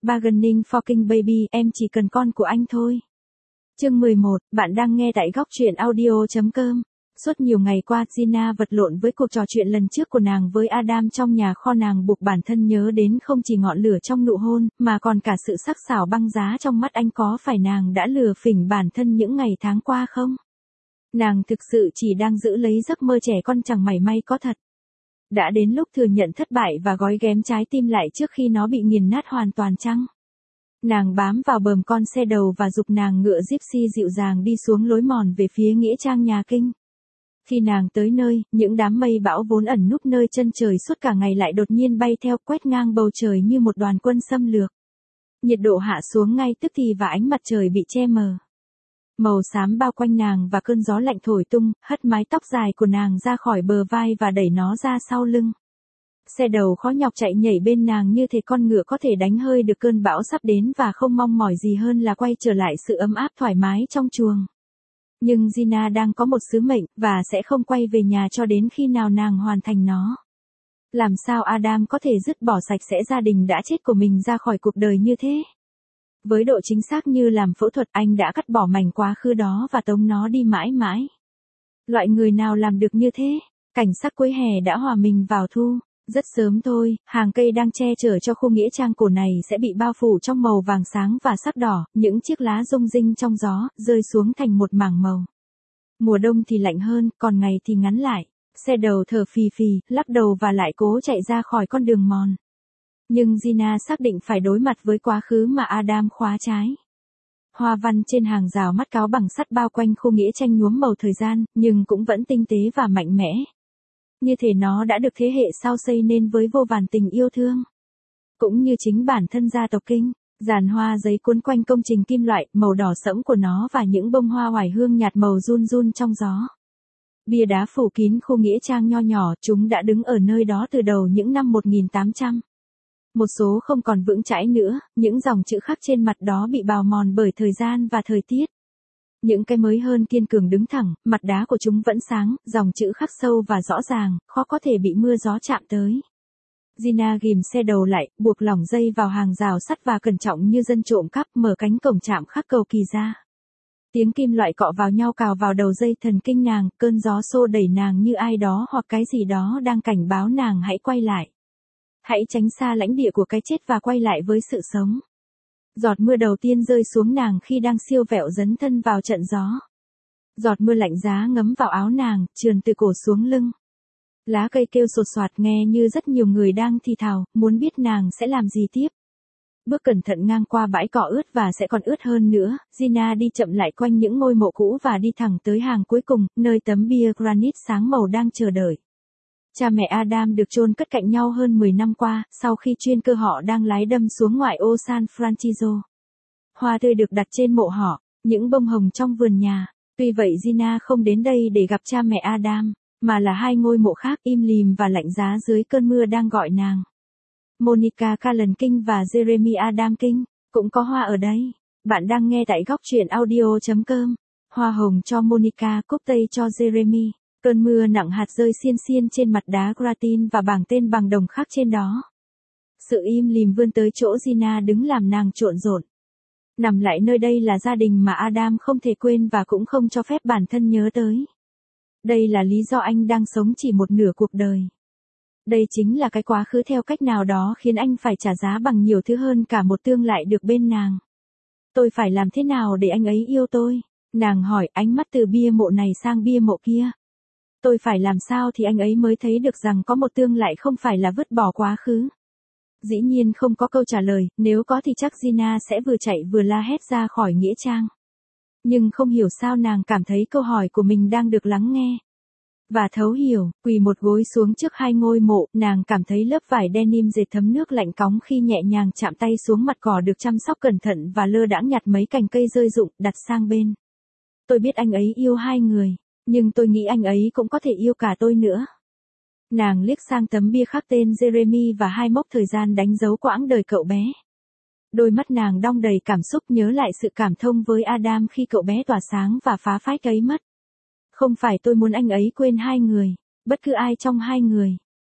Bargaining for King Baby, em chỉ cần con của anh thôi. Chương 11, bạn đang nghe tại góc truyện audio.com. Suốt nhiều ngày qua, Gina vật lộn với cuộc trò chuyện lần trước của nàng với Adam trong nhà kho. Nàng buộc bản thân nhớ đến không chỉ ngọn lửa trong nụ hôn, mà còn cả sự sắc sảo băng giá trong mắt anh. Có phải nàng đã lừa phỉnh bản thân những ngày tháng qua không? Nàng thực sự chỉ đang giữ lấy giấc mơ trẻ con chẳng mảy may có thật. Đã đến lúc thừa nhận thất bại và gói ghém trái tim lại trước khi nó bị nghiền nát hoàn toàn chăng? Nàng bám vào bờm con xe đầu và giục nàng ngựa gypsy dịu dàng đi xuống lối mòn về phía nghĩa trang nhà Kinh. Khi nàng tới nơi, những đám mây bão vốn ẩn núp nơi chân trời suốt cả ngày lại đột nhiên bay theo quét ngang bầu trời như một đoàn quân xâm lược. Nhiệt độ hạ xuống ngay tức thì và ánh mặt trời bị che mờ. Màu xám bao quanh nàng và cơn gió lạnh thổi tung, hất mái tóc dài của nàng ra khỏi bờ vai và đẩy nó ra sau lưng. Xe đầu khó nhọc chạy nhảy bên nàng như thể con ngựa có thể đánh hơi được cơn bão sắp đến và không mong mỏi gì hơn là quay trở lại sự ấm áp thoải mái trong chuồng. Nhưng Gina đang có một sứ mệnh, và sẽ không quay về nhà cho đến khi nào nàng hoàn thành nó. Làm sao Adam có thể dứt bỏ sạch sẽ gia đình đã chết của mình ra khỏi cuộc đời như thế? Với độ chính xác như làm phẫu thuật, anh đã cắt bỏ mảnh quá khứ đó và tống nó đi mãi mãi. Loại người nào làm được như thế? Cảnh sắc cuối hè đã hòa mình vào thu. Rất sớm thôi, hàng cây đang che chở cho khu nghĩa trang cổ này sẽ bị bao phủ trong màu vàng sáng và sắc đỏ, những chiếc lá rung rinh trong gió, rơi xuống thành một mảng màu. Mùa đông thì lạnh hơn, còn ngày thì ngắn lại. Xe đầu thở phì phì, lắc đầu và lại cố chạy ra khỏi con đường mòn. Nhưng Gina xác định phải đối mặt với quá khứ mà Adam khóa trái. Hoa văn trên hàng rào mắt cáo bằng sắt bao quanh khu nghĩa trang nhuốm màu thời gian, nhưng cũng vẫn tinh tế và mạnh mẽ. Như thể nó đã được thế hệ sau xây nên với vô vàn tình yêu thương. Cũng như chính bản thân gia tộc Kinh, dàn hoa giấy cuốn quanh công trình kim loại, màu đỏ sẫm của nó và những bông hoa oải hương nhạt màu run run trong gió. Bia đá phủ kín khu nghĩa trang nho nhỏ, chúng đã đứng ở nơi đó từ đầu những năm 1800. Một số không còn vững chãi nữa, những dòng chữ khắc trên mặt đó bị bào mòn bởi thời gian và thời tiết. Những cái mới hơn kiên cường đứng thẳng, mặt đá của chúng vẫn sáng, dòng chữ khắc sâu và rõ ràng, khó có thể bị mưa gió chạm tới. Gina ghim xe đầu lại, buộc lỏng dây vào hàng rào sắt và cẩn trọng như dân trộm cắp, mở cánh cổng trạm khắc cầu kỳ ra. Tiếng kim loại cọ vào nhau cào vào đầu dây thần kinh nàng, cơn gió xô đẩy nàng như ai đó hoặc cái gì đó đang cảnh báo nàng hãy quay lại. Hãy tránh xa lãnh địa của cái chết và quay lại với sự sống. Giọt mưa đầu tiên rơi xuống nàng khi đang siêu vẹo dấn thân vào trận gió. Giọt mưa lạnh giá ngấm vào áo nàng, trườn từ cổ xuống lưng. Lá cây kêu sột soạt nghe như rất nhiều người đang thì thào, muốn biết nàng sẽ làm gì tiếp. Bước cẩn thận ngang qua bãi cỏ ướt và sẽ còn ướt hơn nữa, Gina đi chậm lại quanh những ngôi mộ cũ và đi thẳng tới hàng cuối cùng, nơi tấm bia granite sáng màu đang chờ đợi. Cha mẹ Adam được chôn cất cạnh nhau hơn 10 năm qua, sau khi chuyên cơ họ đang lái đâm xuống ngoại ô San Francisco. Hoa tươi được đặt trên mộ họ, những bông hồng trong vườn nhà. Tuy vậy Gina không đến đây để gặp cha mẹ Adam, mà là hai ngôi mộ khác im lìm và lạnh giá dưới cơn mưa đang gọi nàng. Monica Callan King và Jeremy Adam King, cũng có hoa ở đây. Bạn đang nghe tại góc truyện audio.com. Hoa hồng cho Monica, cúc tây cho Jeremy. Cơn mưa nặng hạt rơi xiên xiên trên mặt đá gratin và bảng tên bằng đồng khắc trên đó. Sự im lìm vươn tới chỗ Gina đứng làm nàng trộn rộn. Nằm lại nơi đây là gia đình mà Adam không thể quên và cũng không cho phép bản thân nhớ tới. Đây là lý do anh đang sống chỉ một nửa cuộc đời. Đây chính là cái quá khứ theo cách nào đó khiến anh phải trả giá bằng nhiều thứ hơn cả một tương lai được bên nàng. Tôi phải làm thế nào để anh ấy yêu tôi? Nàng hỏi, ánh mắt từ bia mộ này sang bia mộ kia. Tôi phải làm sao thì anh ấy mới thấy được rằng có một tương lai không phải là vứt bỏ quá khứ. Dĩ nhiên không có câu trả lời, nếu có thì chắc Gina sẽ vừa chạy vừa la hét ra khỏi nghĩa trang. Nhưng không hiểu sao nàng cảm thấy câu hỏi của mình đang được lắng nghe. Và thấu hiểu, quỳ một gối xuống trước hai ngôi mộ, nàng cảm thấy lớp vải denim dệt thấm nước lạnh cóng khi nhẹ nhàng chạm tay xuống mặt cỏ được chăm sóc cẩn thận và lơ đãng nhặt mấy cành cây rơi rụng, đặt sang bên. Tôi biết anh ấy yêu hai người, nhưng tôi nghĩ anh ấy cũng có thể yêu cả tôi nữa. Nàng liếc sang tấm bia khắc tên Jeremy và hai mốc thời gian đánh dấu quãng đời cậu bé. Đôi mắt nàng đong đầy cảm xúc nhớ lại sự cảm thông với Adam khi cậu bé tỏa sáng và phá phách ấy mất. Không phải tôi muốn anh ấy quên hai người, bất cứ ai trong hai người.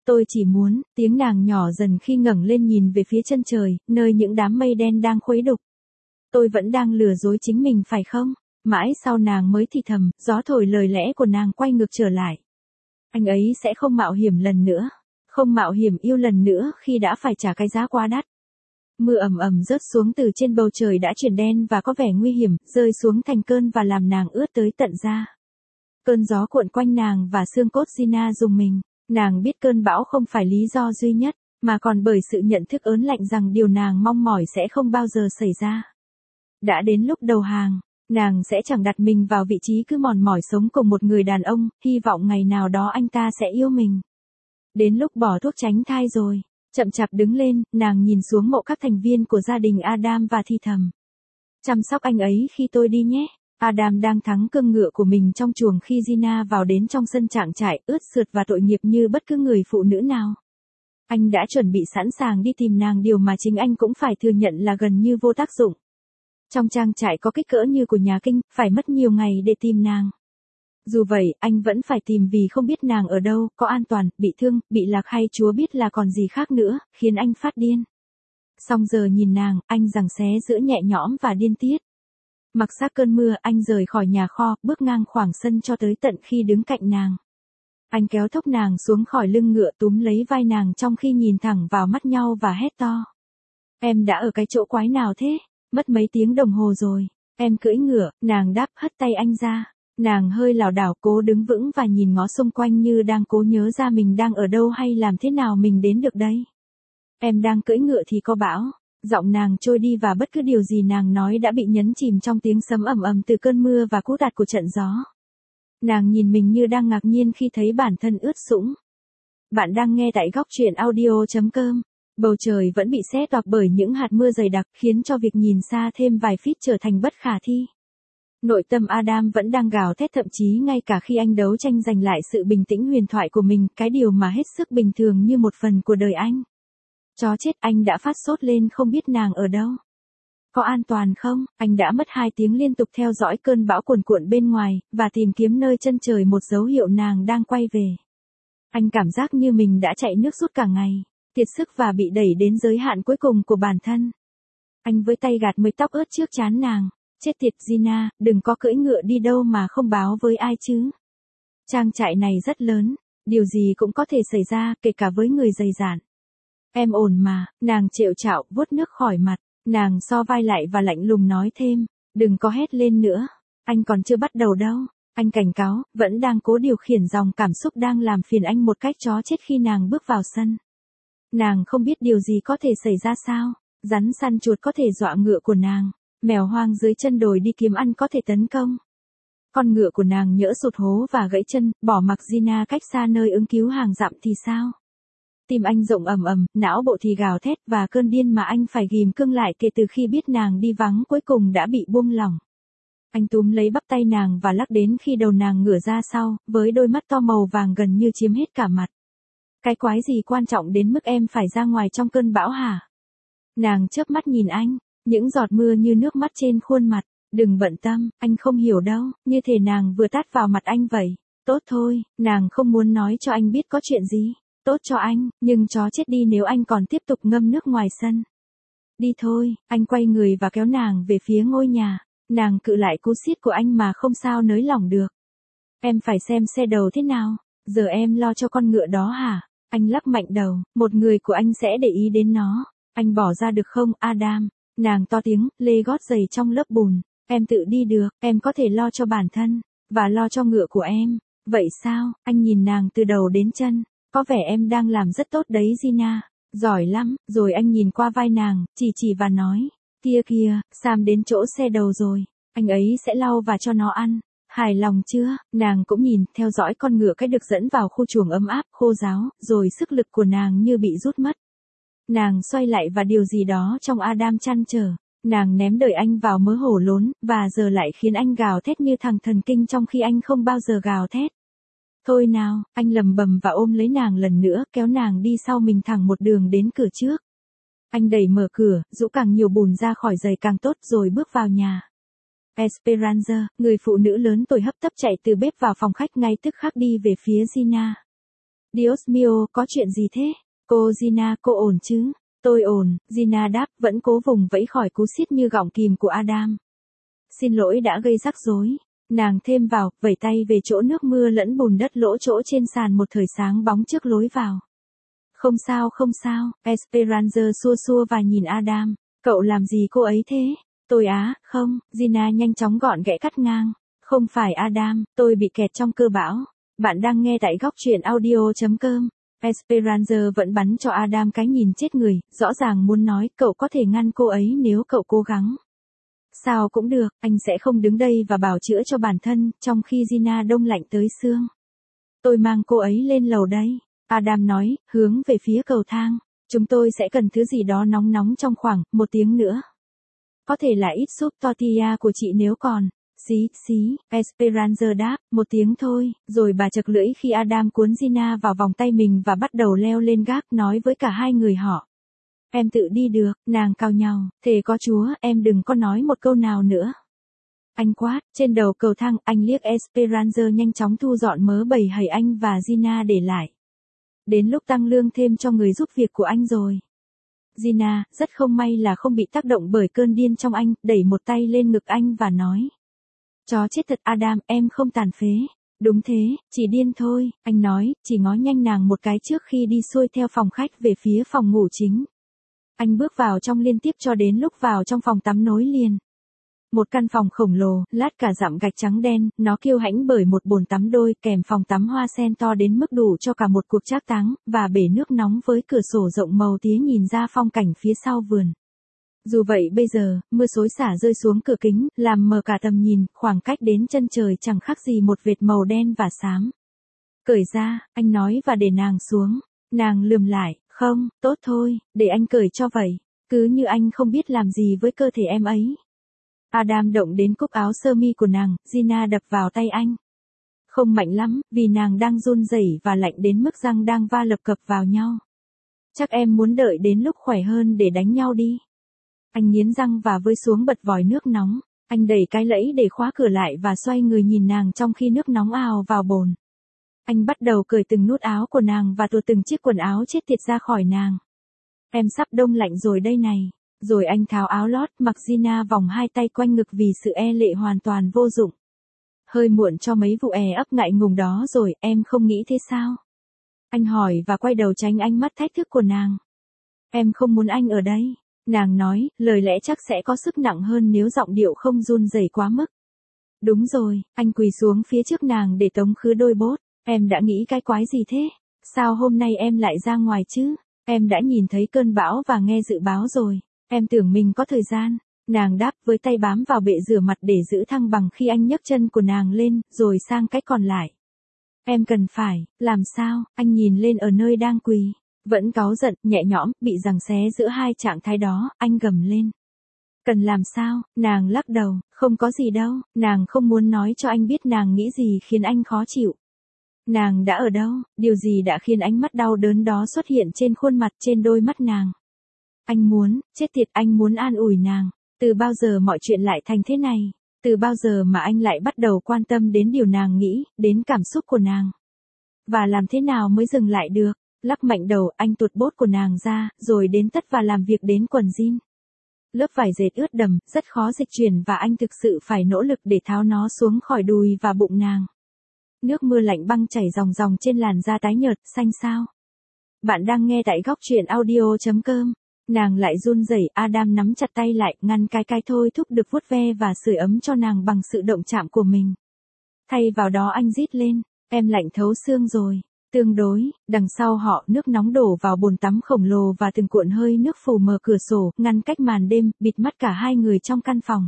Tôi chỉ muốn, tiếng nàng nhỏ dần khi ngẩng lên nhìn về phía chân trời, nơi những đám mây đen đang khuấy đục. Tôi vẫn đang lừa dối chính mình phải không? Mãi sau nàng mới thì thầm, gió thổi lời lẽ của nàng quay ngược trở lại. Anh ấy sẽ không mạo hiểm lần nữa. Không mạo hiểm yêu lần nữa khi đã phải trả cái giá quá đắt. Mưa ầm ầm rớt xuống từ trên bầu trời đã chuyển đen và có vẻ nguy hiểm, rơi xuống thành cơn và làm nàng ướt tới tận da. Cơn gió cuộn quanh nàng và xương cốt Gina rùng mình. Nàng biết cơn bão không phải lý do duy nhất, mà còn bởi sự nhận thức ớn lạnh rằng điều nàng mong mỏi sẽ không bao giờ xảy ra. Đã đến lúc đầu hàng, nàng sẽ chẳng đặt mình vào vị trí cứ mòn mỏi sống cùng một người đàn ông, hy vọng ngày nào đó anh ta sẽ yêu mình. Đến lúc bỏ thuốc tránh thai rồi, chậm chạp đứng lên, nàng nhìn xuống mộ các thành viên của gia đình Adam và thì thầm. Chăm sóc anh ấy khi tôi đi nhé. Adam đang thắng cương ngựa của mình trong chuồng khi Gina vào đến trong sân trạng trại, ướt sượt và tội nghiệp như bất cứ người phụ nữ nào. Anh đã chuẩn bị sẵn sàng đi tìm nàng, điều mà chính anh cũng phải thừa nhận là gần như vô tác dụng. Trong trang trại có kích cỡ như của nhà Kinh, phải mất nhiều ngày để tìm nàng. Dù vậy, anh vẫn phải tìm vì không biết nàng ở đâu, có an toàn, bị thương, bị lạc hay Chúa biết là còn gì khác nữa, khiến anh phát điên. Xong giờ nhìn nàng, anh giằng xé giữa nhẹ nhõm và điên tiết. Mặc xác cơn mưa, anh rời khỏi nhà kho, bước ngang khoảng sân cho tới tận khi đứng cạnh nàng. Anh kéo thốc nàng xuống khỏi lưng ngựa, túm lấy vai nàng trong khi nhìn thẳng vào mắt nhau và hét to. Em đã ở cái chỗ quái nào thế? Mất mấy tiếng đồng hồ rồi. Em cưỡi ngựa, nàng đáp, hất tay anh ra. Nàng hơi lảo đảo, cố đứng vững và nhìn ngó xung quanh như đang cố nhớ ra mình đang ở đâu hay làm thế nào mình đến được đây. Em đang cưỡi ngựa thì có bão. Giọng nàng trôi đi và bất cứ điều gì nàng nói đã bị nhấn chìm trong tiếng sấm ầm ầm từ cơn mưa và cú tạt của trận gió. Nàng nhìn mình như đang ngạc nhiên khi thấy bản thân ướt sũng. Bạn đang nghe tại góc truyện audio.com. Bầu trời vẫn bị sét toạc bởi những hạt mưa dày đặc, khiến cho việc nhìn xa thêm vài feet trở thành bất khả thi. Nội tâm Adam vẫn đang gào thét, thậm chí ngay cả khi anh đấu tranh giành lại sự bình tĩnh huyền thoại của mình, cái điều mà hết sức bình thường như một phần của đời anh. Chó chết, anh đã phát sốt lên không biết nàng ở đâu. Có an toàn không? Anh đã mất 2 tiếng liên tục theo dõi cơn bão cuồn cuộn bên ngoài, và tìm kiếm nơi chân trời một dấu hiệu nàng đang quay về. Anh cảm giác như mình đã chạy nước rút cả ngày, kiệt sức và bị đẩy đến giới hạn cuối cùng của bản thân. Anh với tay gạt mây tóc ướt trước trán nàng. Chết tiệt Gina, đừng có cưỡi ngựa đi đâu mà không báo với ai chứ. Trang trại này rất lớn, điều gì cũng có thể xảy ra, kể cả với người dày dạn. Em ổn mà, nàng trệu trạo, vuốt nước khỏi mặt, nàng so vai lại và lạnh lùng nói thêm, đừng có hét lên nữa, anh còn chưa bắt đầu đâu. Anh cảnh cáo, vẫn đang cố điều khiển dòng cảm xúc đang làm phiền anh một cách chó chết khi nàng bước vào sân. Nàng không biết điều gì có thể xảy ra sao, rắn săn chuột có thể dọa ngựa của nàng. Mèo hoang dưới chân đồi đi kiếm ăn có thể tấn công. Con ngựa của nàng nhỡ sụt hố và gãy chân, bỏ mặc Gina cách xa nơi ứng cứu hàng dặm thì sao? Tim anh rộng ầm ầm, não bộ thì gào thét và cơn điên mà anh phải ghim cương lại kể từ khi biết nàng đi vắng cuối cùng đã bị buông lỏng. Anh túm lấy bắp tay nàng và lắc đến khi đầu nàng ngửa ra sau, với đôi mắt to màu vàng gần như chiếm hết cả mặt. Cái quái gì quan trọng đến mức em phải ra ngoài trong cơn bão hả? Nàng chớp mắt nhìn anh. Những giọt mưa như nước mắt trên khuôn mặt. Đừng bận tâm, anh không hiểu đâu, như thể nàng vừa tát vào mặt anh vậy. Tốt thôi, nàng không muốn nói cho anh biết có chuyện gì. Tốt cho anh, nhưng chó chết đi nếu anh còn tiếp tục ngâm nước ngoài sân. Đi thôi, anh quay người và kéo nàng về phía ngôi nhà. Nàng cự lại cú siết của anh mà không sao nới lỏng được. Em phải xem xe đầu thế nào, giờ em lo cho con ngựa đó hả? Anh lắc mạnh đầu, một người của anh sẽ để ý đến nó. Anh bỏ ra được không, Adam? Nàng to tiếng, lê gót giày trong lớp bùn. Em tự đi được, em có thể lo cho bản thân, và lo cho ngựa của em. Vậy sao? Anh nhìn nàng từ đầu đến chân. Có vẻ em đang làm rất tốt đấy Gina. Giỏi lắm. Rồi anh nhìn qua vai nàng, chỉ và nói. Kia kìa, Sam đến chỗ xe đầu rồi. Anh ấy sẽ lau và cho nó ăn. Hài lòng chưa? Nàng cũng nhìn, theo dõi con ngựa cách được dẫn vào khu chuồng ấm áp, khô ráo, rồi sức lực của nàng như bị rút mất. Nàng xoay lại và điều gì đó trong Adam trăn trở. Nàng ném đời anh vào mớ hổ lốn, và giờ lại khiến anh gào thét như thằng thần kinh trong khi anh không bao giờ gào thét. Thôi nào, anh lầm bầm và ôm lấy nàng lần nữa, kéo nàng đi sau mình thẳng một đường đến cửa trước. Anh đẩy mở cửa, rũ càng nhiều bùn ra khỏi giày càng tốt rồi bước vào nhà. Esperanza, người phụ nữ lớn tuổi hấp tấp chạy từ bếp vào phòng khách ngay tức khắc đi về phía Gina. Dios mio, có chuyện gì thế? Cô Gina, cô ổn chứ? Tôi ổn, Gina đáp, vẫn cố vùng vẫy khỏi cú sít như gọng kìm của Adam. Xin lỗi đã gây rắc rối. Nàng thêm vào, vẩy tay về chỗ nước mưa lẫn bùn đất lỗ chỗ trên sàn một thời sáng bóng trước lối vào. Không sao không sao, Esperanza xua xua và nhìn Adam. Cậu làm gì cô ấy thế? Tôi á, không, Gina nhanh chóng gọn ghẽ cắt ngang. Không phải Adam, tôi bị kẹt trong cơ bão. Bạn đang nghe tại góc truyện audio.com. Esperanza vẫn bắn cho Adam cái nhìn chết người, rõ ràng muốn nói cậu có thể ngăn cô ấy nếu cậu cố gắng. Sao cũng được, anh sẽ không đứng đây và bào chữa cho bản thân, trong khi Gina đông lạnh tới xương. Tôi mang cô ấy lên lầu đây. Adam nói, hướng về phía cầu thang. Chúng tôi sẽ cần thứ gì đó nóng nóng trong khoảng 1 tiếng nữa. Có thể là ít súp tortilla của chị nếu còn. Xí, Esperanza đáp, 1 tiếng thôi, rồi bà chật lưỡi khi Adam cuốn Gina vào vòng tay mình và bắt đầu leo lên gác nói với cả hai người họ. Em tự đi được, nàng cào nhau, thề có Chúa, em đừng có nói một câu nào nữa. Anh quát, trên đầu cầu thang, anh liếc Esperanza nhanh chóng thu dọn mớ bầy hầy anh và Gina để lại. Đến lúc tăng lương thêm cho người giúp việc của anh rồi. Gina, rất không may là không bị tác động bởi cơn điên trong anh, đẩy một tay lên ngực anh và nói. Chó chết thật Adam, em không tàn phế. Đúng thế, chỉ điên thôi, anh nói, chỉ ngó nhanh nàng một cái trước khi đi xuôi theo phòng khách về phía phòng ngủ chính. Anh bước vào trong liên tiếp cho đến lúc vào trong phòng tắm nối liền. Một căn phòng khổng lồ, lát cả dặm gạch trắng đen, nó kiêu hãnh bởi một bồn tắm đôi kèm phòng tắm hoa sen to đến mức đủ cho cả một cuộc trác táng, và bể nước nóng với cửa sổ rộng màu tía nhìn ra phong cảnh phía sau vườn. Dù vậy bây giờ, mưa xối xả rơi xuống cửa kính, làm mờ cả tầm nhìn, khoảng cách đến chân trời chẳng khác gì một vệt màu đen và xám. Cởi ra, anh nói và để nàng xuống. Nàng lườm lại, không, tốt thôi, để anh cởi cho vậy. Cứ như anh không biết làm gì với cơ thể em ấy. Adam động đến cúc áo sơ mi của nàng, Gina đập vào tay anh. Không mạnh lắm, vì nàng đang run rẩy và lạnh đến mức răng đang va lập cập vào nhau. Chắc em muốn đợi đến lúc khỏe hơn để đánh nhau đi. Anh nghiến răng và vơi xuống bật vòi nước nóng. Anh đẩy cái lẫy để khóa cửa lại và xoay người nhìn nàng trong khi nước nóng ào vào bồn. Anh bắt đầu cởi từng nút áo của nàng và tuột từng chiếc quần áo chết tiệt ra khỏi nàng. Em sắp đông lạnh rồi đây này. Rồi anh tháo áo lót, mặc Gina vòng hai tay quanh ngực vì sự e lệ hoàn toàn vô dụng. Hơi muộn cho mấy vụ ấp ngại ngùng đó rồi, em không nghĩ thế sao? Anh hỏi và quay đầu tránh ánh mắt thách thức của nàng. Em không muốn anh ở đây. Nàng nói, lời lẽ chắc sẽ có sức nặng hơn nếu giọng điệu không run rẩy quá mức. Đúng rồi, anh quỳ xuống phía trước nàng để tống khứ đôi bốt. Em đã nghĩ cái quái gì thế? Sao hôm nay em lại ra ngoài chứ? Em đã nhìn thấy cơn bão và nghe dự báo rồi. Em tưởng mình có thời gian. Nàng đáp với tay bám vào bệ rửa mặt để giữ thăng bằng khi anh nhấc chân của nàng lên, rồi sang cái còn lại. Em cần phải, làm sao? Anh nhìn lên ở nơi đang quỳ. Vẫn cáu giận, nhẹ nhõm, bị giằng xé giữa hai trạng thái đó, anh gầm lên. Cần làm sao? Nàng lắc đầu, không có gì đâu, nàng không muốn nói cho anh biết nàng nghĩ gì khiến anh khó chịu. Nàng đã ở đâu, điều gì đã khiến ánh mắt đau đớn đó xuất hiện trên khuôn mặt trên đôi mắt nàng. Anh muốn, chết tiệt anh muốn an ủi nàng. Từ bao giờ mọi chuyện lại thành thế này? Từ bao giờ mà anh lại bắt đầu quan tâm đến điều nàng nghĩ, đến cảm xúc của nàng? Và làm thế nào mới dừng lại được? Lắc mạnh đầu, anh tuột bốt của nàng ra, rồi đến tất và làm việc đến quần jean. Lớp vải dệt ướt đầm, rất khó dịch chuyển và anh thực sự phải nỗ lực để tháo nó xuống khỏi đùi và bụng nàng. Nước mưa lạnh băng chảy ròng ròng trên làn da tái nhợt, xanh xao. Bạn đang nghe tại góc truyện audio.com. Nàng lại run rẩy, Adam nắm chặt tay lại, ngăn cái thôi thúc được vuốt ve và sưởi ấm cho nàng bằng sự động chạm của mình. Thay vào đó anh rít lên, em lạnh thấu xương rồi. Tương đối, đằng sau họ nước nóng đổ vào bồn tắm khổng lồ và từng cuộn hơi nước phủ mờ cửa sổ, ngăn cách màn đêm, bịt mắt cả hai người trong căn phòng.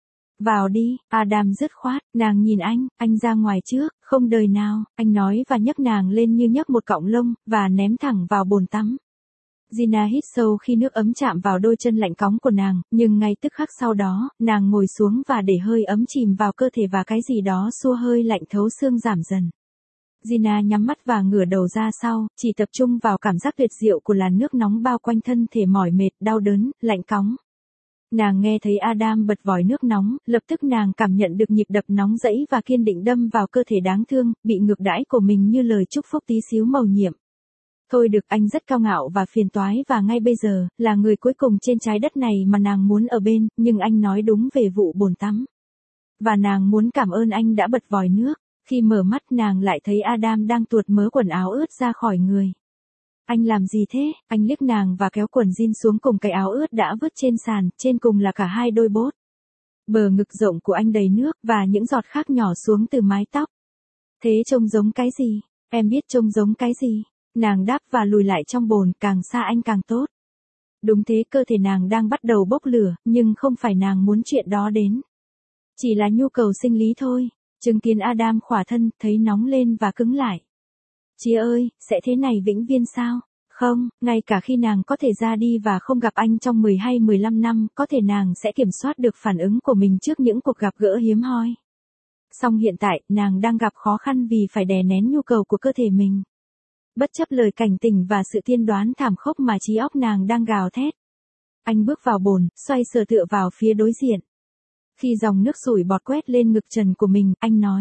Vào đi, Adam dứt khoát, nàng nhìn anh ra ngoài trước, không đời nào, anh nói và nhấc nàng lên như nhấc một cọng lông, và ném thẳng vào bồn tắm. Gina hít sâu khi nước ấm chạm vào đôi chân lạnh cóng của nàng, nhưng ngay tức khắc sau đó, nàng ngồi xuống và để hơi ấm chìm vào cơ thể và cái gì đó xua hơi lạnh thấu xương giảm dần. Gina nhắm mắt và ngửa đầu ra sau, chỉ tập trung vào cảm giác tuyệt diệu của làn nước nóng bao quanh thân thể mỏi mệt, đau đớn, lạnh cóng. Nàng nghe thấy Adam bật vòi nước nóng, lập tức nàng cảm nhận được nhịp đập nóng rẫy và kiên định đâm vào cơ thể đáng thương, bị ngược đãi của mình như lời chúc phúc tí xíu mầu nhiệm. Thôi được, anh rất cao ngạo và phiền toái và ngay bây giờ, là người cuối cùng trên trái đất này mà nàng muốn ở bên, nhưng anh nói đúng về vụ bồn tắm. Và nàng muốn cảm ơn anh đã bật vòi nước. Khi mở mắt nàng lại thấy Adam đang tuột mớ quần áo ướt ra khỏi người. Anh làm gì thế? Anh liếc nàng và kéo quần jean xuống cùng cái áo ướt đã vứt trên sàn, trên cùng là cả hai đôi bốt. Bờ ngực rộng của anh đầy nước và những giọt khác nhỏ xuống từ mái tóc. Thế trông giống cái gì? Em biết trông giống cái gì? Nàng đáp và lùi lại trong bồn, càng xa anh càng tốt. Đúng thế, cơ thể nàng đang bắt đầu bốc lửa, nhưng không phải nàng muốn chuyện đó đến. Chỉ là nhu cầu sinh lý thôi. Chứng kiến Adam khỏa thân, thấy nóng lên và cứng lại. Chía ơi, sẽ thế này vĩnh viễn sao? Không, ngay cả khi nàng có thể ra đi và không gặp anh trong 10 hay 15 năm, có thể nàng sẽ kiểm soát được phản ứng của mình trước những cuộc gặp gỡ hiếm hoi. Song hiện tại, nàng đang gặp khó khăn vì phải đè nén nhu cầu của cơ thể mình. Bất chấp lời cảnh tỉnh và sự tiên đoán thảm khốc mà trí óc nàng đang gào thét. Anh bước vào bồn, xoay sờ tựa vào phía đối diện. Khi dòng nước sủi bọt quét lên ngực trần của mình, anh nói.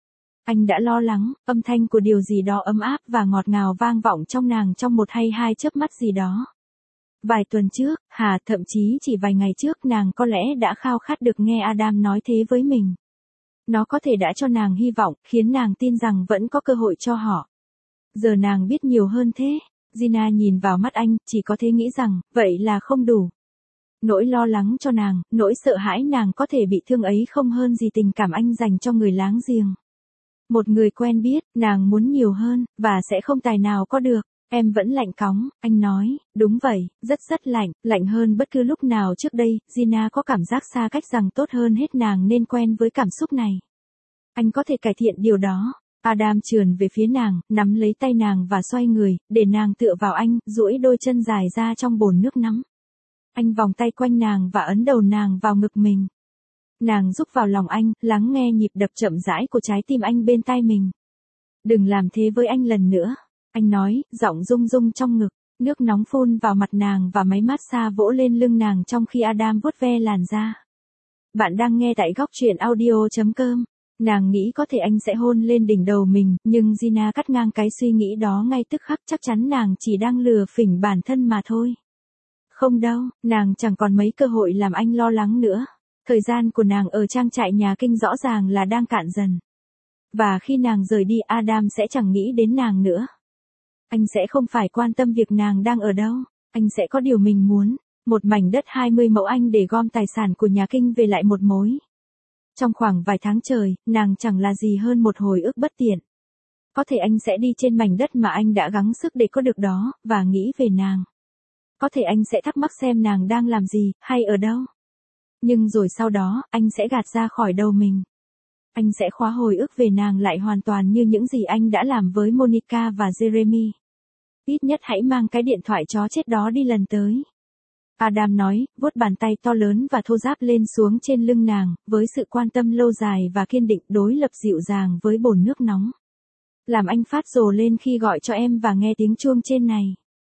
Anh đã lo lắng, âm thanh của điều gì đó ấm áp và ngọt ngào vang vọng trong nàng trong một hay hai chớp mắt gì đó. Vài tuần trước, thậm chí chỉ vài ngày trước nàng có lẽ đã khao khát được nghe Adam nói thế với mình. Nó có thể đã cho nàng hy vọng, khiến nàng tin rằng vẫn có cơ hội cho họ. Giờ nàng biết nhiều hơn thế. Gina nhìn vào mắt anh, chỉ có thể nghĩ rằng, vậy là không đủ. Nỗi lo lắng cho nàng, nỗi sợ hãi nàng có thể bị thương ấy không hơn gì tình cảm anh dành cho người láng giềng. Một người quen biết, nàng muốn nhiều hơn, và sẽ không tài nào có được. Em vẫn lạnh cóng, anh nói, đúng vậy, rất lạnh, lạnh hơn bất cứ lúc nào trước đây. Gina có cảm giác xa cách rằng tốt hơn hết nàng nên quen với cảm xúc này. Anh có thể cải thiện điều đó. Adam trườn về phía nàng, nắm lấy tay nàng và xoay người, để nàng tựa vào anh, duỗi đôi chân dài ra trong bồn nước nóng. Anh vòng tay quanh nàng và ấn đầu nàng vào ngực mình. Nàng rúc vào lòng anh, lắng nghe nhịp đập chậm rãi của trái tim anh bên tai mình. Đừng làm thế với anh lần nữa. Anh nói, giọng rung rung trong ngực. Nước nóng phun vào mặt nàng và máy mát xa vỗ lên lưng nàng trong khi Adam vuốt ve làn da. Bạn đang nghe tại góc truyện audio.com. Nàng nghĩ có thể anh sẽ hôn lên đỉnh đầu mình, nhưng Gina cắt ngang cái suy nghĩ đó ngay tức khắc, chắc chắn nàng chỉ đang lừa phỉnh bản thân mà thôi. Không đâu, nàng chẳng còn mấy cơ hội làm anh lo lắng nữa. Thời gian của nàng ở trang trại nhà kinh rõ ràng là đang cạn dần. Và khi nàng rời đi, Adam sẽ chẳng nghĩ đến nàng nữa. Anh sẽ không phải quan tâm việc nàng đang ở đâu. Anh sẽ có điều mình muốn. Một mảnh đất 20 mẫu Anh để gom tài sản của nhà kinh về lại một mối. Trong khoảng vài tháng trời, nàng chẳng là gì hơn một hồi ức bất tiện. Có thể anh sẽ đi trên mảnh đất mà anh đã gắng sức để có được đó, và nghĩ về nàng. Có thể anh sẽ thắc mắc xem nàng đang làm gì, hay ở đâu. Nhưng rồi sau đó, anh sẽ gạt ra khỏi đầu mình. Anh sẽ khóa hồi ức về nàng lại hoàn toàn như những gì anh đã làm với Monica và Jeremy. Ít nhất hãy mang cái điện thoại chó chết đó đi lần tới. Adam nói, vuốt bàn tay to lớn và thô ráp lên xuống trên lưng nàng, với sự quan tâm lâu dài và kiên định đối lập dịu dàng với bồn nước nóng. Làm anh phát rồ lên khi gọi cho em và nghe tiếng chuông trên này.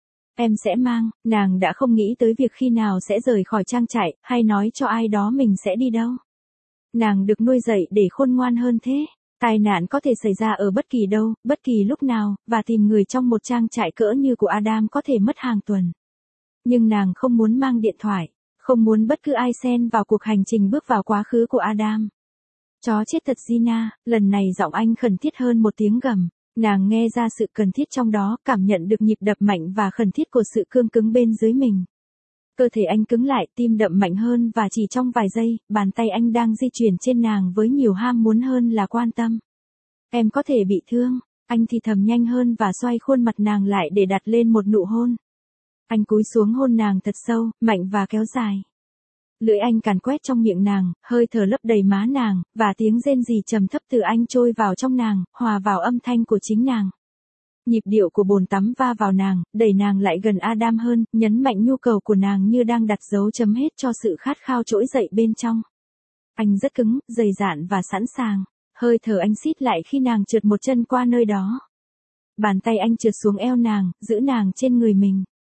Em sẽ mang, nàng đã không nghĩ tới việc khi nào sẽ rời khỏi trang trại, hay nói cho ai đó mình sẽ đi đâu. Nàng được nuôi dạy để khôn ngoan hơn thế. Tai nạn có thể xảy ra ở bất kỳ đâu, bất kỳ lúc nào, và tìm người trong một trang trại cỡ như của Adam có thể mất hàng tuần. Nhưng nàng không muốn mang điện thoại, không muốn bất cứ ai xen vào cuộc hành trình bước vào quá khứ của Adam. Chó chết thật Gina, lần này giọng anh khẩn thiết hơn một tiếng gầm. Nàng nghe ra sự cần thiết trong đó, cảm nhận được nhịp đập mạnh và khẩn thiết của sự cương cứng bên dưới mình. Cơ thể anh cứng lại, tim đậm mạnh hơn và chỉ trong vài giây, bàn tay anh đang di chuyển trên nàng với nhiều ham muốn hơn là quan tâm. Em có thể bị thương, anh thì thầm nhanh hơn và xoay khuôn mặt nàng lại để đặt lên một nụ hôn. Anh cúi xuống hôn nàng thật sâu, mạnh và kéo dài. Lưỡi anh càn quét trong miệng nàng, hơi thở lấp đầy má nàng, và tiếng rên rỉ trầm thấp từ anh trôi vào trong nàng, hòa vào âm thanh của chính nàng. Nhịp điệu của bồn tắm va vào nàng, đẩy nàng lại gần Adam hơn, nhấn mạnh nhu cầu của nàng như đang đặt dấu chấm hết cho sự khát khao trỗi dậy bên trong. Anh rất cứng, dày dạn và sẵn sàng. Hơi thở anh xít lại khi nàng trượt một chân qua nơi đó. Bàn tay anh trượt xuống eo nàng, giữ nàng trên người mình.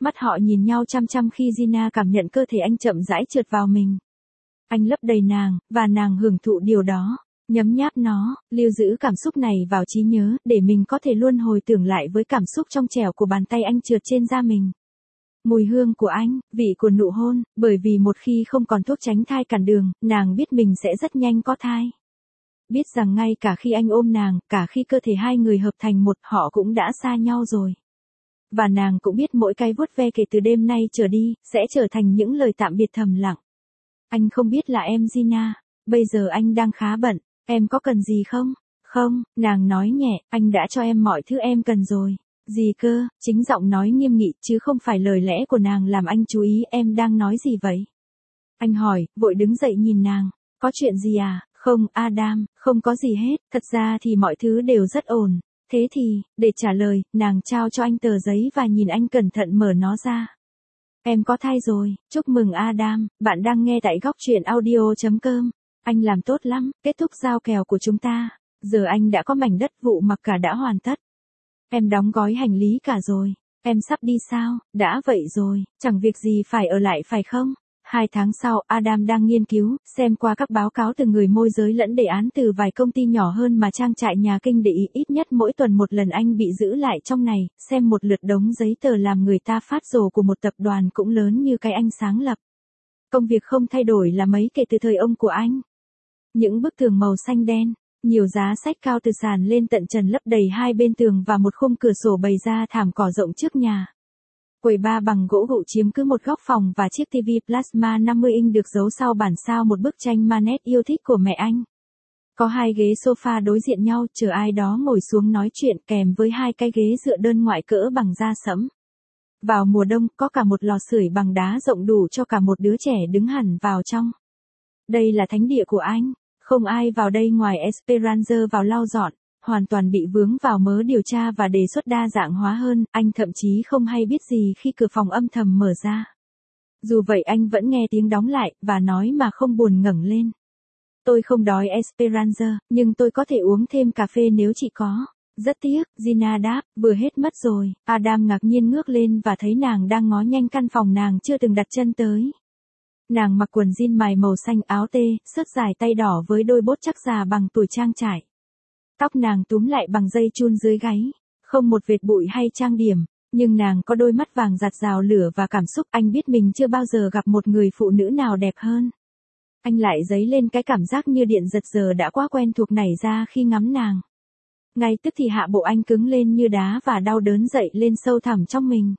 Mắt họ nhìn nhau chăm chăm khi Gina cảm nhận cơ thể anh chậm rãi trượt vào mình. Anh lấp đầy nàng, và nàng hưởng thụ điều đó, nhấm nháp nó, lưu giữ cảm xúc này vào trí nhớ, để mình có thể luôn hồi tưởng lại với cảm xúc trong trẻo của bàn tay anh trượt trên da mình. Mùi hương của anh, vị của nụ hôn, bởi vì một khi không còn thuốc tránh thai cản đường, nàng biết mình sẽ rất nhanh có thai. Biết rằng ngay cả khi anh ôm nàng, cả khi cơ thể hai người hợp thành một, họ cũng đã xa nhau rồi. Và nàng cũng biết mỗi cái vuốt ve kể từ đêm nay trở đi, sẽ trở thành những lời tạm biệt thầm lặng. Anh không biết là em Gina, bây giờ anh đang khá bận, em có cần gì không? Không, nàng nói nhẹ, anh đã cho em mọi thứ em cần rồi. Gì cơ, chính giọng nói nghiêm nghị chứ không phải lời lẽ của nàng làm anh chú ý em đang nói gì vậy? Anh hỏi, vội đứng dậy nhìn nàng, có chuyện gì à? Không, Adam, không có gì hết, thật ra thì mọi thứ đều rất ổn. Thế thì, để trả lời, nàng trao cho anh tờ giấy và nhìn anh cẩn thận mở nó ra. Em có thai rồi, chúc mừng Adam, bạn đang nghe tại góc truyện audio.com. Anh làm tốt lắm, kết thúc giao kèo của chúng ta. Giờ anh đã có mảnh đất vụ mặc cả đã hoàn tất. Em đóng gói hành lý cả rồi. Em sắp đi sao? Đã vậy rồi, chẳng việc gì phải ở lại phải không? 2 tháng sau, Adam đang nghiên cứu, xem qua các báo cáo từ người môi giới lẫn đề án từ vài công ty nhỏ hơn mà trang trại nhà kinh để ý ít nhất mỗi tuần một lần anh bị giữ lại trong này, xem một lượt đống giấy tờ làm người ta phát rồ của một tập đoàn cũng lớn như cái anh sáng lập. Công việc không thay đổi là mấy kể từ thời ông của anh. Những bức tường màu xanh đen, nhiều giá sách cao từ sàn lên tận trần lấp đầy hai bên tường và một khung cửa sổ bày ra thảm cỏ rộng trước nhà. Quầy bar bằng gỗ gụ chiếm cứ một góc phòng và chiếc TV plasma 50 inch được giấu sau bản sao một bức tranh Manet yêu thích của mẹ anh. Có 2 ghế sofa đối diện nhau, chờ ai đó ngồi xuống nói chuyện kèm với 2 cái ghế dựa đơn ngoại cỡ bằng da sẫm. Vào mùa đông, có cả một lò sưởi bằng đá rộng đủ cho cả một đứa trẻ đứng hẳn vào trong. Đây là thánh địa của anh, không ai vào đây ngoài Esperanza vào lau dọn. Hoàn toàn bị vướng vào mớ điều tra và đề xuất đa dạng hóa hơn, anh thậm chí không hay biết gì khi cửa phòng âm thầm mở ra. Dù vậy anh vẫn nghe tiếng đóng lại, và nói mà không buồn ngẩng lên. Tôi không đói Esperanza, nhưng tôi có thể uống thêm cà phê nếu chị có. Rất tiếc, Gina đáp, vừa hết mất rồi. Adam ngạc nhiên ngước lên và thấy nàng đang ngó nhanh căn phòng nàng chưa từng đặt chân tới. Nàng mặc quần jean mài màu xanh áo tê, xớt dài tay đỏ với đôi bốt chắc già bằng tuổi trang trải. Tóc nàng túm lại bằng dây chun dưới gáy, không một vệt bụi hay trang điểm, nhưng nàng có đôi mắt vàng rạt rào lửa và cảm xúc. Anh biết mình chưa bao giờ gặp một người phụ nữ nào đẹp hơn. Anh lại dấy lên cái cảm giác như điện giật giờ đã quá quen thuộc nảy ra khi ngắm nàng. Ngay tức thì hạ bộ anh cứng lên như đá và đau đớn dậy lên sâu thẳm trong mình.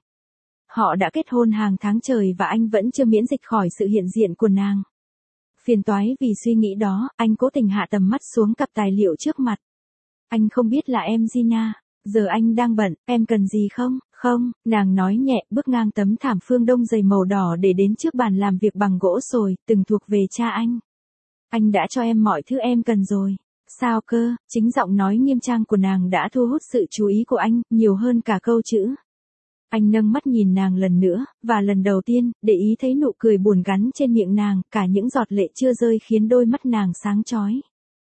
Họ đã kết hôn hàng tháng trời và anh vẫn chưa miễn dịch khỏi sự hiện diện của nàng. Phiền toái vì suy nghĩ đó, anh cố tình hạ tầm mắt xuống cặp tài liệu trước mặt. Anh không biết là em Gina, giờ anh đang bận, em cần gì không? Không, nàng nói nhẹ, bước ngang tấm thảm phương đông dày màu đỏ để đến trước bàn làm việc bằng gỗ sồi, từng thuộc về cha anh. Anh đã cho em mọi thứ em cần rồi. Sao cơ? Chính giọng nói nghiêm trang của nàng đã thu hút sự chú ý của anh, nhiều hơn cả câu chữ. Anh nâng mắt nhìn nàng lần nữa, và lần đầu tiên, để ý thấy nụ cười buồn gắn trên miệng nàng, cả những giọt lệ chưa rơi khiến đôi mắt nàng sáng chói.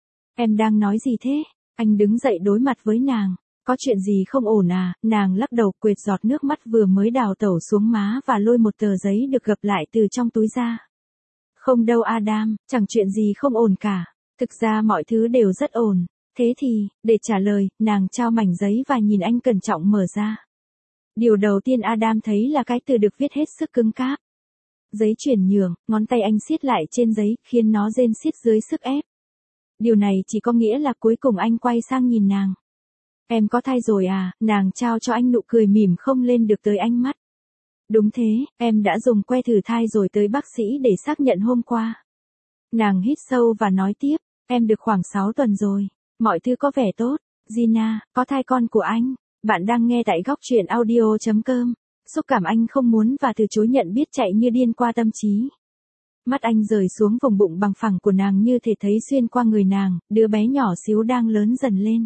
Em đang nói gì thế? Anh đứng dậy đối mặt với nàng. Có chuyện gì không ổn à? Nàng lắc đầu, quệt giọt nước mắt vừa mới đào tẩu xuống má và lôi một tờ giấy được gập lại từ trong túi ra. Không đâu Adam, chẳng chuyện gì không ổn cả. Thực ra mọi thứ đều rất ổn. Thế thì, để trả lời, nàng trao mảnh giấy và nhìn anh cẩn trọng mở ra. Điều đầu tiên Adam thấy là cái từ được viết hết sức cứng cáp. Giấy chuyển nhượng, ngón tay anh siết lại trên giấy, khiến nó rên xiết dưới sức ép. Điều này chỉ có nghĩa là cuối cùng anh quay sang nhìn nàng. Em có thai rồi à? Nàng trao cho anh nụ cười mỉm không lên được tới ánh mắt. Đúng thế, em đã dùng que thử thai rồi tới bác sĩ để xác nhận hôm qua. Nàng hít sâu và nói tiếp, em được khoảng 6 tuần rồi, mọi thứ có vẻ tốt. Gina, có thai con của anh. Bạn đang nghe tại góc truyện audio.com. Xúc cảm anh không muốn và từ chối nhận biết chạy như điên qua tâm trí. Mắt anh rời xuống vùng bụng bằng phẳng của nàng như thể thấy xuyên qua người nàng, đứa bé nhỏ xíu đang lớn dần lên.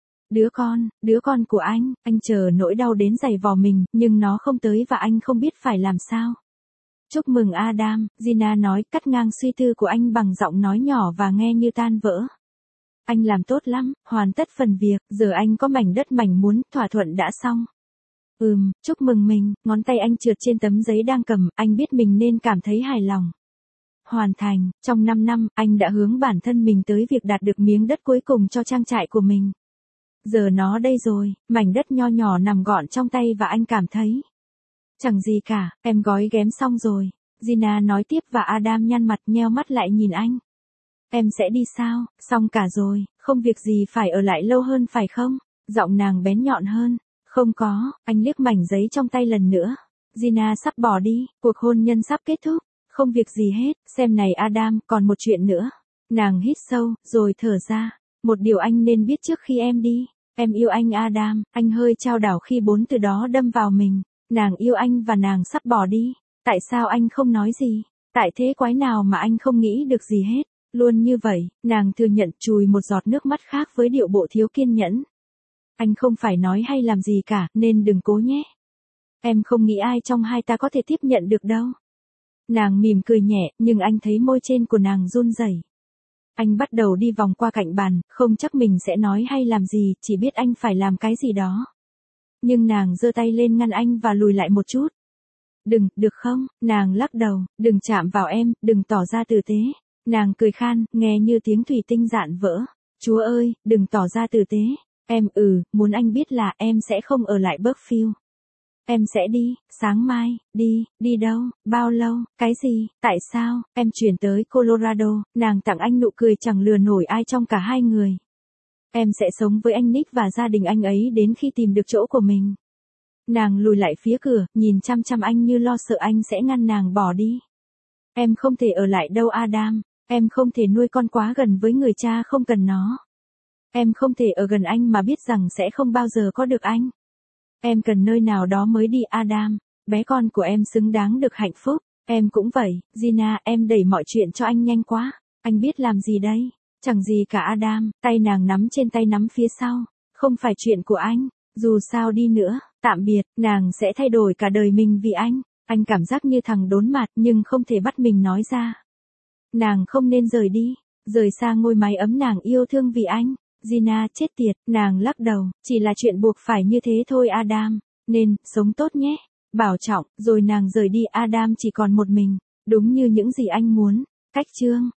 Đứa con của anh chờ nỗi đau đến giày vò mình, nhưng nó không tới và anh không biết phải làm sao. Chúc mừng Adam, Gina nói, cắt ngang suy tư của anh bằng giọng nói nhỏ và nghe như tan vỡ. Anh làm tốt lắm, hoàn tất phần việc, giờ anh có mảnh đất mảnh muốn, thỏa thuận đã xong. Chúc mừng mình, ngón tay anh trượt trên tấm giấy đang cầm, anh biết mình nên cảm thấy hài lòng. Hoàn thành, trong 5 năm, anh đã hướng bản thân mình tới việc đạt được miếng đất cuối cùng cho trang trại của mình. Giờ nó đây rồi, mảnh đất nho nhỏ nằm gọn trong tay và anh cảm thấy chẳng gì cả, em gói ghém xong rồi. Gina nói tiếp và Adam nhăn mặt nheo mắt lại nhìn anh. Em sẽ đi sao, xong cả rồi, không việc gì phải ở lại lâu hơn phải không? Giọng nàng bén nhọn hơn. Không có, anh liếc mảnh giấy trong tay lần nữa. Gina sắp bỏ đi, cuộc hôn nhân sắp kết thúc. Không việc gì hết, xem này Adam, còn một chuyện nữa. Nàng hít sâu, rồi thở ra. Một điều anh nên biết trước khi em đi. Em yêu anh Adam, anh hơi chao đảo khi 4 từ đó đâm vào mình. Nàng yêu anh và nàng sắp bỏ đi. Tại sao anh không nói gì? Tại thế quái nào mà anh không nghĩ được gì hết? Luôn như vậy, nàng thừa nhận chùi một giọt nước mắt khác với điệu bộ thiếu kiên nhẫn. Anh không phải nói hay làm gì cả, nên đừng cố nhé. Em không nghĩ ai trong hai ta có thể tiếp nhận được đâu. Nàng mỉm cười nhẹ, nhưng anh thấy môi trên của nàng run rẩy. Anh bắt đầu đi vòng qua cạnh bàn, không chắc mình sẽ nói hay làm gì, chỉ biết anh phải làm cái gì đó. Nhưng nàng giơ tay lên ngăn anh và lùi lại một chút. Đừng, được không? Nàng lắc đầu, đừng chạm vào em, đừng tỏ ra tử tế. Nàng cười khan, nghe như tiếng thủy tinh rạn vỡ. Chúa ơi, đừng tỏ ra tử tế. Em muốn anh biết là em sẽ không ở lại Buckfield. Em sẽ đi, sáng mai, đi đâu, bao lâu, cái gì, tại sao, em chuyển tới Colorado, nàng tặng anh nụ cười chẳng lừa nổi ai trong cả hai người. Em sẽ sống với anh Nick và gia đình anh ấy đến khi tìm được chỗ của mình. Nàng lùi lại phía cửa, nhìn chăm chăm anh như lo sợ anh sẽ ngăn nàng bỏ đi. Em không thể ở lại đâu Adam, em không thể nuôi con quá gần với người cha không cần nó. Em không thể ở gần anh mà biết rằng sẽ không bao giờ có được anh. Em cần nơi nào đó mới đi Adam, bé con của em xứng đáng được hạnh phúc, em cũng vậy, Gina, em đẩy mọi chuyện cho anh nhanh quá, anh biết làm gì đây, chẳng gì cả Adam, tay nàng nắm trên tay nắm phía sau, không phải chuyện của anh, dù sao đi nữa, tạm biệt, nàng sẽ thay đổi cả đời mình vì anh cảm giác như thằng đốn mặt nhưng không thể bắt mình nói ra. Nàng không nên rời đi, rời xa ngôi mái ấm nàng yêu thương vì anh. Gina chết tiệt, nàng lắc đầu, chỉ là chuyện buộc phải như thế thôi Adam, nên, sống tốt nhé, bảo trọng, rồi nàng rời đi Adam chỉ còn một mình, đúng như những gì anh muốn, cách chương.